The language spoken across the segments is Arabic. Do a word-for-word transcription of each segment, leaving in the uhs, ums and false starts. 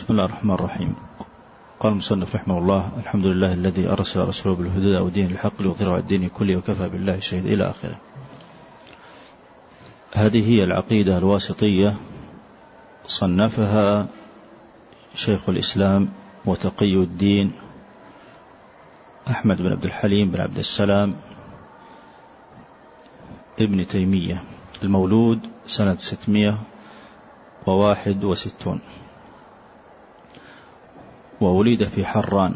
بسم الله الرحمن الرحيم. قال المصنف رحمه الله: الحمد لله الذي أرسل رسوله بالهدى ودين الحق ليظهره على الدين كله وكفى بالله شهيد إلى آخره. هذه هي العقيدة الواسطية، صنفها شيخ الإسلام وتقي الدين أحمد بن عبد الحليم بن عبد السلام ابن تيمية، المولود سنة ستمائة وواحد وستون، وولد في حران،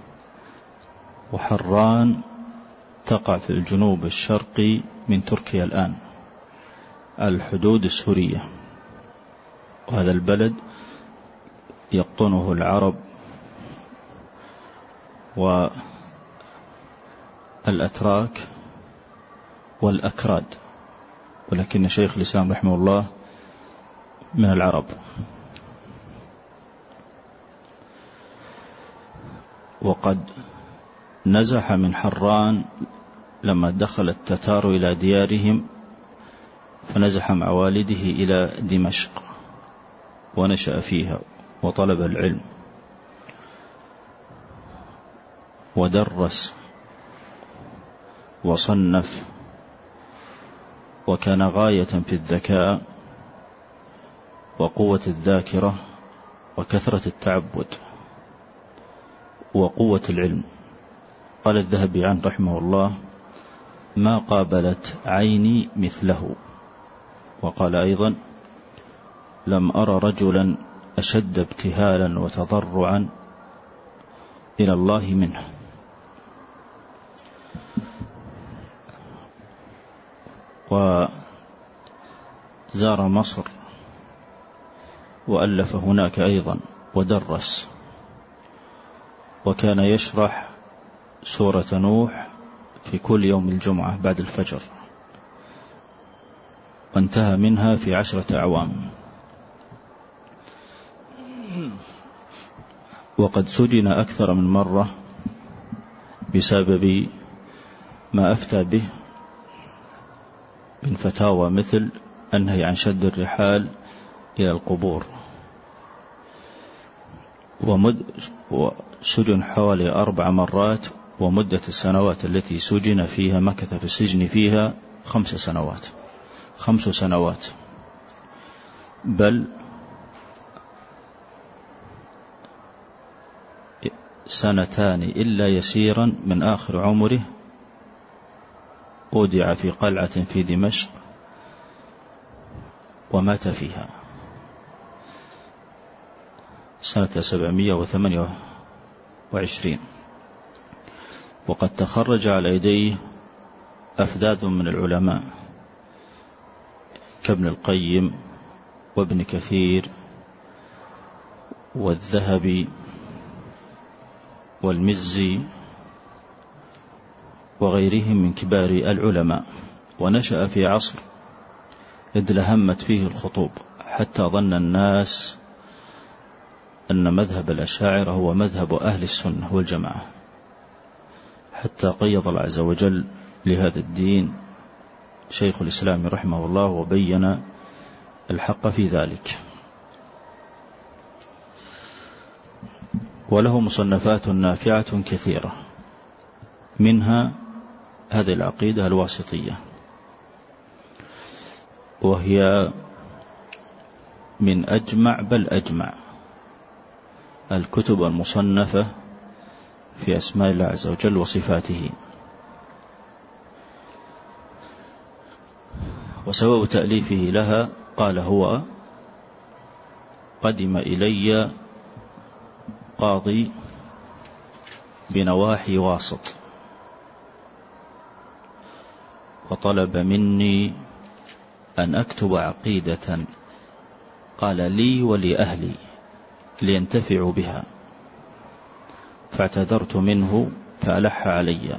وحران تقع في الجنوب الشرقي من تركيا الآن على الحدود السورية، وهذا البلد يقطنه العرب والأتراك والأكراد، ولكن شيخ الإسلام رحمه الله من العرب. وقد نزح من حران لما دخل التتار إلى ديارهم، فنزح مع والده إلى دمشق ونشأ فيها وطلب العلم ودرس وصنف، وكان غاية في الذكاء وقوة الذاكرة وكثرة التعبد وقوة العلم. قال الذهبي عنه رحمه الله: ما قابلت عيني مثله. وقال أيضا: لم أرى رجلا أشد ابتهالا وتضرعا إلى الله منه. وزار مصر وألف هناك أيضا ودرس، وكان يشرح سورة نوح في كل يوم الجمعة بعد الفجر، وانتهى منها في عشرة أعوام. وقد سجن أكثر من مرة بسبب ما أفتى به من فتاوى مثل النهي عن شد الرحال إلى القبور، ومد وسجن حوالي أربع مرات، ومدة السنوات التي سجن فيها مكث في السجن فيها خمس سنوات خمس سنوات بل سنتان إلا يسيرا من آخر عمره أودع في قلعة في دمشق ومات فيها سنة سبعمائة وثمانية وعشرين. وقد تخرج على يديه أفذاذ من العلماء كابن القيم وابن كثير والذهبي والمزي وغيرهم من كبار العلماء. ونشأ في عصر إذ لهمت فيه الخطوب، حتى ظن الناس أن مذهب الأشاعرة هو مذهب أهل السنة والجماعة، حتى قيض الله عز وجل لهذا الدين شيخ الإسلام رحمه الله وبين الحق في ذلك. وله مصنفات نافعة كثيرة، منها هذه العقيدة الواسطية، وهي من أجمع بل أجمع الكتب المصنفة في أسماء الله عز وجل وصفاته. وسبب تأليفه لها قال: هو قدم إلي قاضي بنواحي واسط وطلب مني أن أكتب عقيدة، قال لي ولأهلي لينتفعوا بها، فاعتذرت منه فألح علي.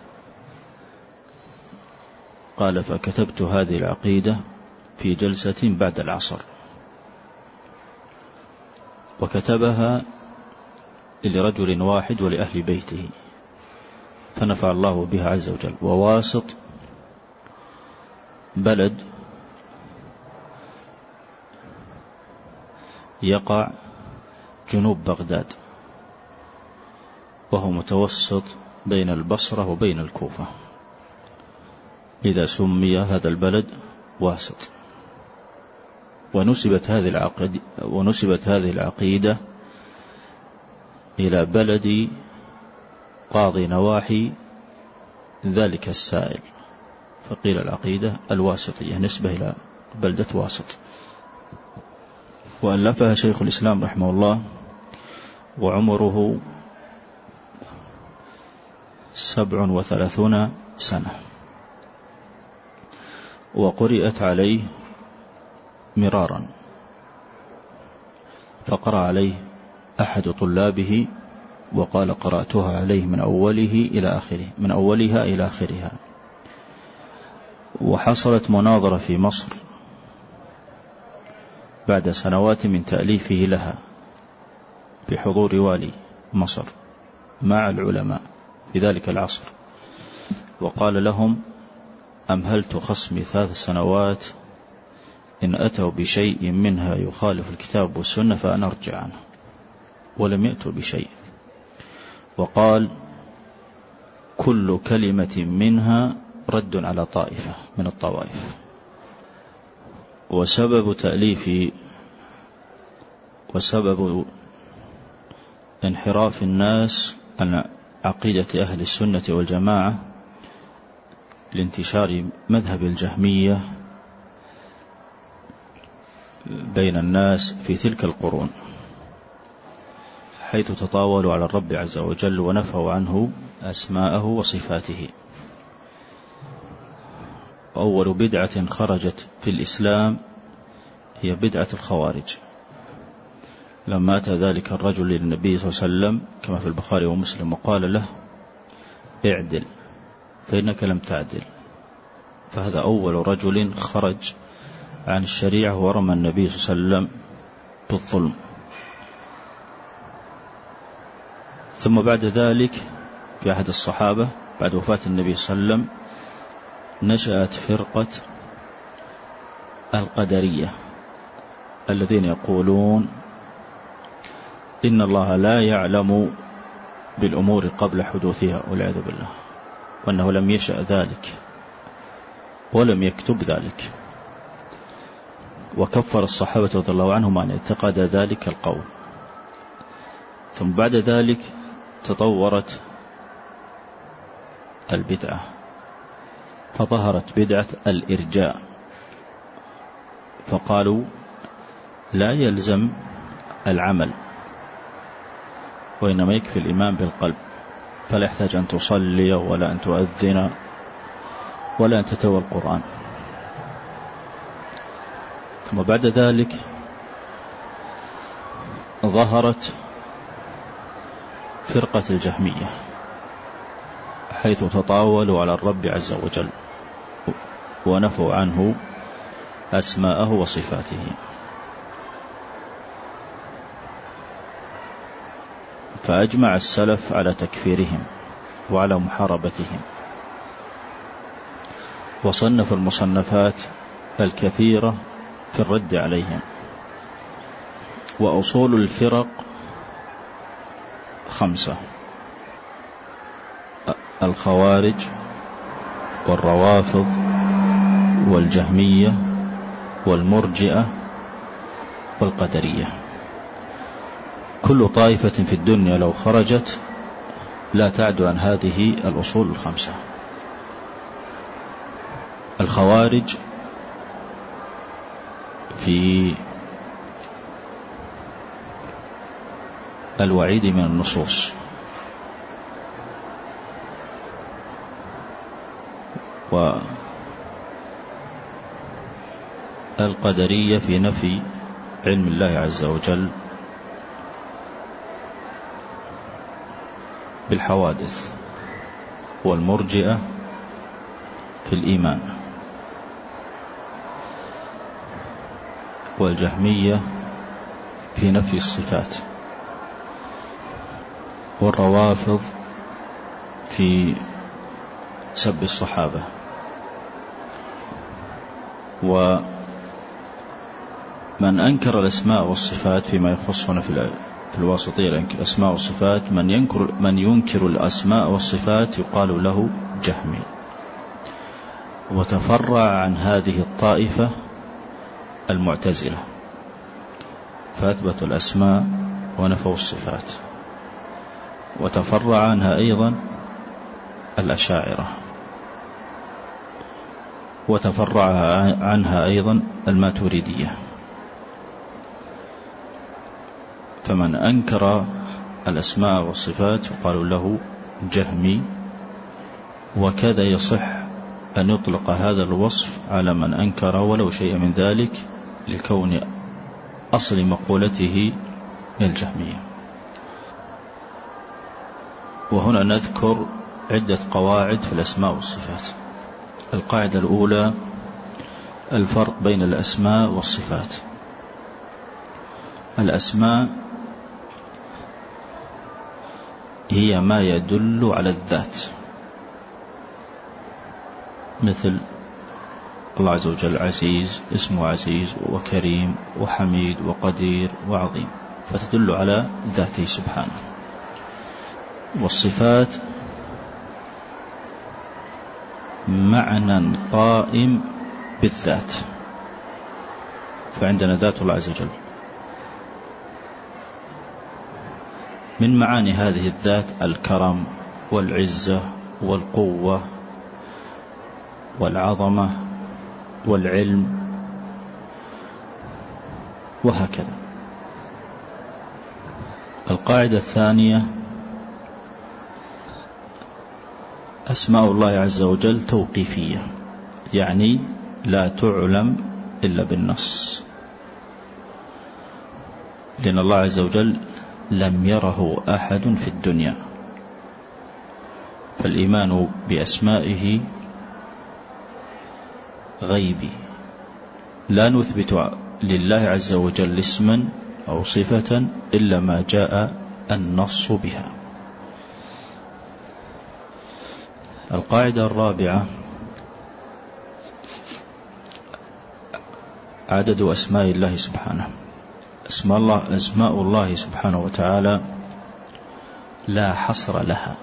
قال: فكتبت هذه العقيدة في جلسة بعد العصر، وكتبها لرجل واحد ولأهل بيته، فنفع الله بها عز وجل. وواسط بلد يقع جنوب بغداد، وهو متوسط بين البصرة وبين الكوفة، لذا سمي هذا البلد واسط. ونسبت هذه العقيدة, ونسبت هذه العقيدة إلى بلد قاضي نواحي ذلك السائل، فقيل العقيدة الواسطية نسبة إلى بلدة واسط. وألفها شيخ الإسلام رحمه الله وعمره سبع وثلاثون سنة، وقرئت عليه مرارا، فقرأ عليه أحد طلابه وقال قرأتها عليه من أوله إلى آخره من أولها إلى آخرها. وحصلت مناظرة في مصر بعد سنوات من تأليفه لها بحضور والي مصر مع العلماء في ذلك العصر، وقال لهم: أمهلت خصمي ثلاث سنوات، إن أتوا بشيء منها يخالف الكتاب والسنة فأنا أرجع عنه، ولم يأتوا بشيء. وقال: كل كلمة منها رد على طائفة من الطوائف. وسبب تأليف وسبب انحراف الناس عن عقيدة أهل السنة والجماعة لانتشار مذهب الجهمية بين الناس في تلك القرون، حيث تطاولوا على الرب عز وجل ونفوا عنه أسماءه وصفاته. أول بدعة خرجت في الإسلام هي بدعة الخوارج، لما أتى ذلك الرجل للنبي صلى الله عليه وسلم كما في البخاري ومسلم وقال له: اعدل فإنك لم تعدل. فهذا أول رجل خرج عن الشريعة ورمى النبي صلى الله عليه وسلم بالظلم. ثم بعد ذلك في أحد الصحابة بعد وفاة النبي صلى الله عليه وسلم نشأت فرقة القدرية، الذين يقولون إن الله لا يعلم بالأمور قبل حدوثها والعياذ بالله، وأنه لم يشأ ذلك ولم يكتب ذلك. وكفر الصحابة رضي الله عنهم من اعتقد ذلك القول. ثم بعد ذلك تطورت البدعة، فظهرت بدعة الإرجاء، فقالوا لا يلزم العمل، وإنما يكفي الإيمان بالقلب، فلا يحتاج أن تصلي ولا أن تؤذن ولا أن تتلو القرآن. ثم بعد ذلك ظهرت فرقة الجهمية، حيث تطاولوا على الرب عز وجل ونفوا عنه أسماءه وصفاته. فأجمع السلف على تكفيرهم وعلى محاربتهم، وصنف المصنفات الكثيرة في الرد عليهم. وأصول الفرق خمسة: الخوارج والروافض والجهمية والمرجئة والقدرية. كل طائفة في الدنيا لو خرجت لا تعد عن هذه الأصول الخمسة. الخوارج في الوعيد من النصوص، والقدرية في نفي علم الله عز وجل بالحوادث، والمرجئة في الإيمان، والجهمية في نفي الصفات، والروافض في سب الصحابة. ومن أنكر الأسماء والصفات فيما يخصنا في في الواسطية الأسماء والصفات من ينكر, من ينكر الأسماء والصفات يقال له جهمي. وتفرع عن هذه الطائفة المعتزلة فأثبتوا الأسماء ونفوا الصفات. وتفرع عنها أيضا الأشاعرة، وتفرع عنها أيضا الماتريدية. فمن أنكر الأسماء والصفات يقال له جهمي. وكذا يصح أن يطلق هذا الوصف على من أنكر ولو شيء من ذلك لكون أصل مقولته الجهمية. وهنا نذكر عدة قواعد في الأسماء والصفات. القاعدة الأولى الفرق بين الأسماء والصفات. الأسماء هي ما يدل على الذات، مثل الله عز وجل عزيز، اسمه عزيز وكريم وحميد وقدير وعظيم، فتدل على ذاته سبحانه. والصفات معنى قائم بالذات، فعندنا ذات الله عز وجل. من معاني هذه الذات الكرم والعزة والقوة والعظمة والعلم وهكذا. القاعدة الثانية أسماء الله عز وجل توقيفية، يعني لا تعلم إلا بالنص، لأن الله عز وجل لم يره أحد في الدنيا، فالإيمان بأسمائه غيبي، لا نثبت لله عز وجل اسما أو صفة إلا ما جاء النص بها. القاعدة الرابعة عدد أسماء الله سبحانه. أسماء الله, أسماء الله سبحانه وتعالى لا حصر لها،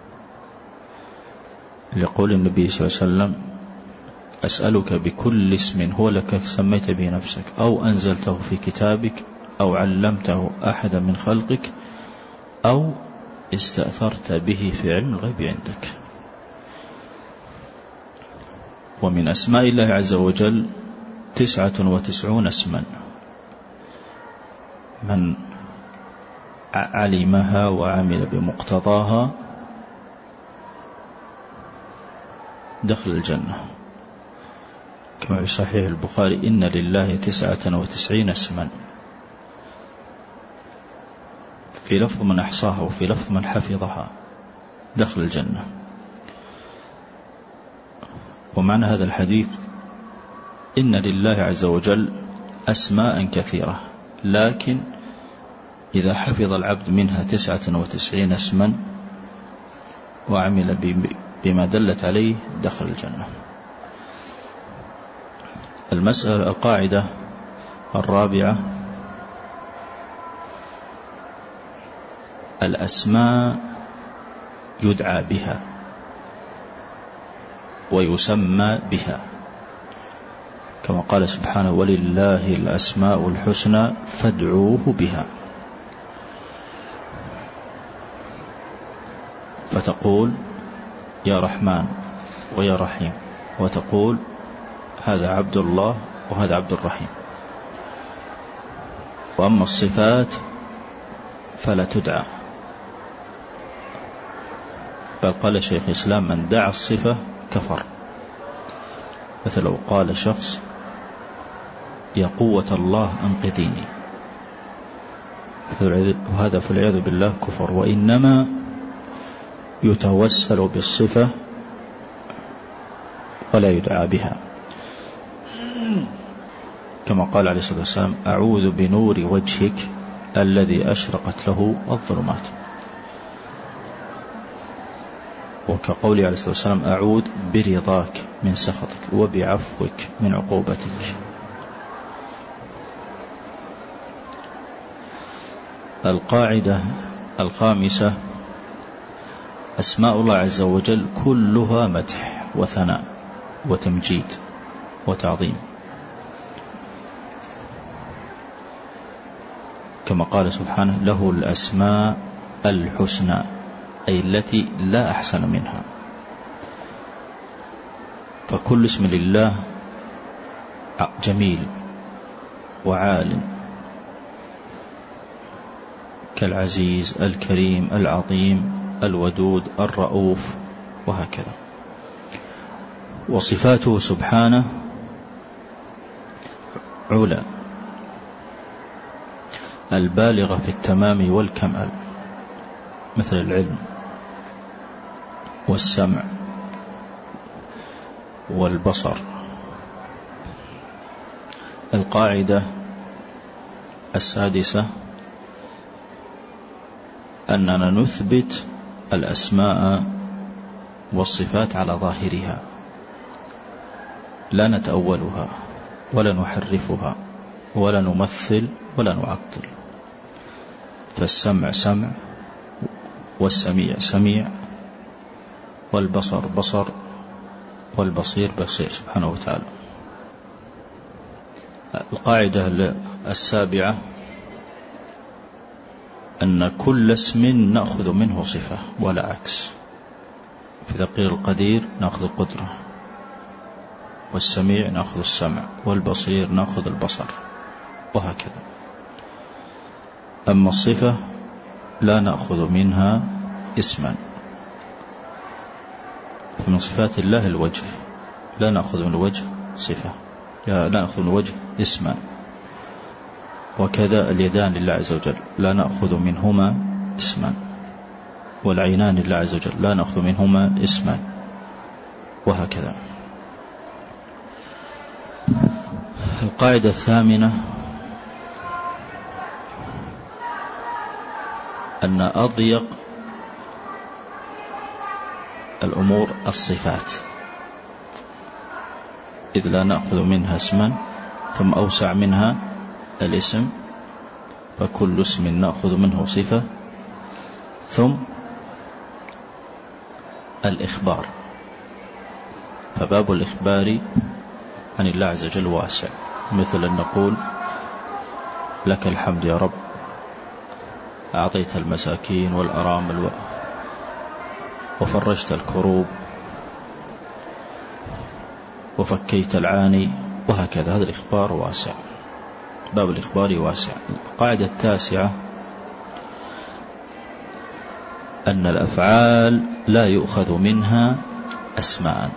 لقول النبي صلى الله عليه وسلم أسألك بكل اسم هو لك سميت به نفسك أو أنزلته في كتابك أو علمته أحدا من خلقك أو استأثرت به في علم الغيب عندك. ومن أسماء الله عز وجل تسعة وتسعون اسما، من علمها وعمل بمقتضاها دخل الجنة، كما في صحيح البخاري إن لله تسعة وتسعين اسما، في لفظ من أحصاها وفي لفظ من حفظها دخل الجنة. ومعنى هذا الحديث إن لله عز وجل أسماء كثيرة، لكن إذا حفظ العبد منها تسعة وتسعين اسما وعمل بما دلت عليه دخل الجنة. المسألة القاعدة الرابعة الأسماء يدعى بها ويسمى بها، كما قال سبحانه ولله الأسماء الحسنى فادعوه بها. فتقول يا رحمن ويا رحيم، وتقول هذا عبد الله وهذا عبد الرحيم. وأما الصفات فلا تدعى، بل قال شيخ الإسلام من دعا الصفة كفر. مثل لو قال شخص يا قوة الله أنقذيني، وهذا فالعياذ بالله كفر، وإنما يتوسل بالصفة ولا يدعى بها، كما قال عليه الصلاة والسلام أعوذ بنور وجهك الذي أشرقت له الظلمات، وكقول عليه الصلاة والسلام أعوذ برضاك من سخطك وبعفوك من عقوبتك. القاعدة الخامسة: أسماء الله عز وجل كلها مدح وثناء وتمجيد وتعظيم، كما قال سبحانه: له الأسماء الحسنى، أي التي لا أحسن منها. فكل اسم لله جميل وعال، كالعزيز، الكريم، العظيم، الودود، الرؤوف، وهكذا. وصفاته سبحانه علا البالغة في التمام والكمال، مثل العلم والسمع والبصر. القاعدة السادسة: أننا نثبت الأسماء والصفات على ظاهرها، لا نتأولها ولا نحرفها ولا نمثل ولا نعطل. فالسمع سمع، والسميع سميع، والبصر بصر، والبصير بصير سبحانه وتعالى. القاعدة السابعة: أن كل اسم نأخذ منه صفة ولا عكس. في قيل القدير نأخذ القدرة، والسميع نأخذ السمع، والبصير نأخذ البصر، وهكذا. أما الصفة لا نأخذ منها اسما، فمن صفات الله الوجه، لا نأخذ من الوجه صفة، لا نأخذ من الوجه اسما. وكذا اليدان لله عز وجل لا نأخذ منهما اسما، والعينان لله عز وجل لا نأخذ منهما اسما، وهكذا. القاعدة الثامنة: أن أضيق الأمور الصفات، إذ لا نأخذ منها اسما، ثم أوسع منها الاسم، فكل اسم نأخذ منه صفة، ثم الإخبار. فباب الإخبار عن الله عز وجل واسع، مثل أن نقول: لك الحمد يا رب، أعطيت المساكين والأرامل وفرجت الكروب وفكيت العاني، وهكذا. هذا الإخبار واسع، باب الإخبار واسع. القاعدة التاسعة: أن الأفعال لا يؤخذ منها أسماء.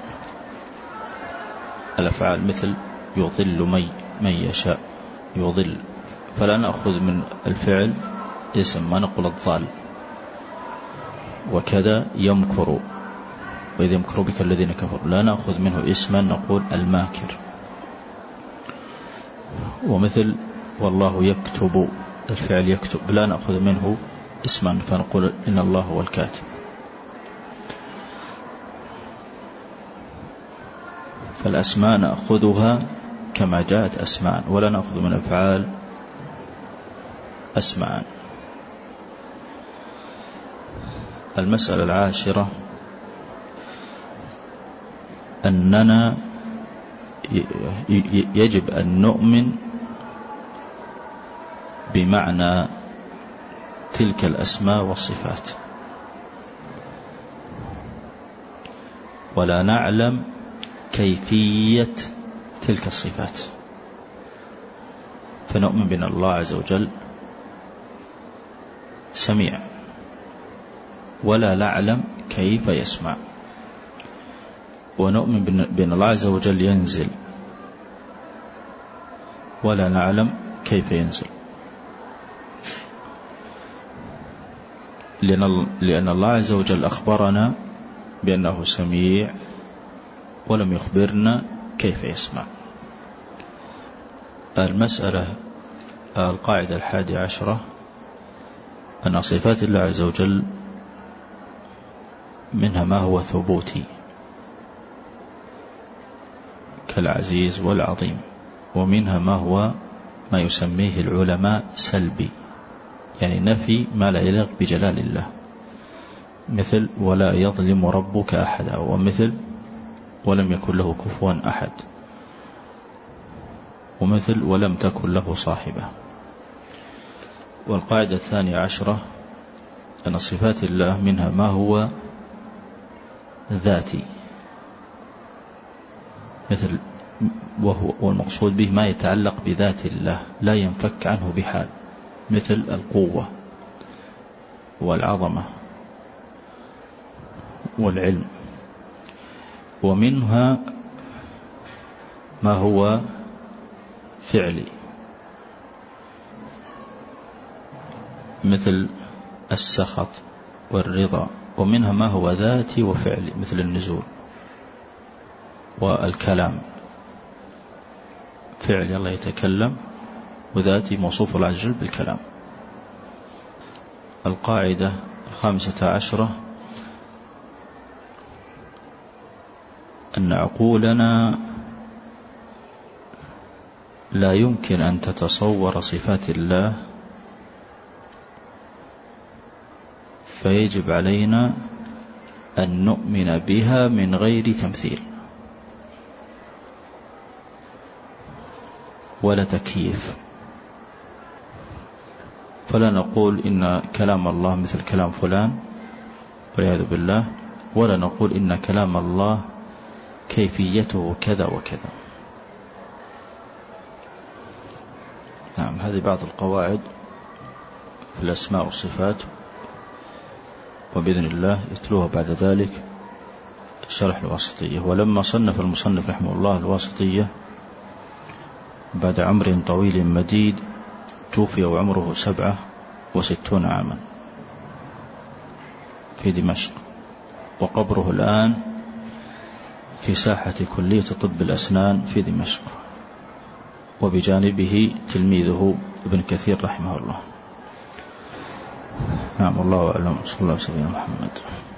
الأفعال مثل يضل من يشاء، يضل، فلا نأخذ من الفعل اسم، ما نقول الضال. وكذا يمكر، وإذا يمكر بك الذين كفروا، لا نأخذ منه اسما، نقول الماكر. ومثل والله يكتب، الفعل يكتب، لا نأخذ منه اسما، فنقول إن الله هو الكاتب. فالأسماء نأخذها كما جاءت أسماء، ولا نأخذ من أفعال أسماء. المسألة العاشرة: أننا يجب أن نؤمن بمعنى تلك الأسماء والصفات، ولا نعلم كيفية تلك الصفات. فنؤمن بأن الله عز وجل سميع، ولا نعلم كيف يسمع. ونؤمن بأن الله عز وجل ينزل، ولا نعلم كيف ينزل، لأن الله عز وجل أخبرنا بأنه سميع، ولم يخبرنا كيف يسمع. المسألة القاعدة الحادية عشرة: أن صفات الله عز وجل منها ما هو ثبوتي كالعزيز والعظيم، ومنها ما هو ما يسميه العلماء سلبي يعني نفي ما لا يليق بجلال الله، مثل ولا يظلم ربك أحدا، ومثل ولم يكن له كفوا أحد، ومثل ولم تكن له صاحبة. والقاعدة الثانية عشرة أن صفات الله منها ما هو ذاتي، مثل وهو والمقصود به ما يتعلق بذات الله لا ينفك عنه بحال، مثل القوة والعظمة والعلم. ومنها ما هو فعلي، مثل السخط والرضا. ومنها ما هو ذاتي وفعلي، مثل النزول والكلام. فعلي الله يتكلم، وذاتي موصوف الله عز وجل بالكلام. القاعدة الخامسة عشرة أن عقولنا لا يمكن أن تتصور صفات الله، فيجب علينا أن نؤمن بها من غير تمثيل ولا تكييف. فلا نقول إن كلام الله مثل كلام فلان والعياذ بالله، ولا نقول إن كلام الله كيفيته كذا وكذا. نعم، هذه بعض القواعد في الأسماء والصفات، وبإذن الله يتلوها بعد ذلك شرح الواسطية. ولما صنف المصنف رحمه الله الواسطية بعد عمر طويل مديد، توفي وعمره سبعة وستون عاما في دمشق، وقبره الآن في ساحة كلية طب الأسنان في دمشق، وبجانبه تلميذه ابن كثير رحمه الله. نعم، الله أعلم. صلى الله عليه وسلم محمد.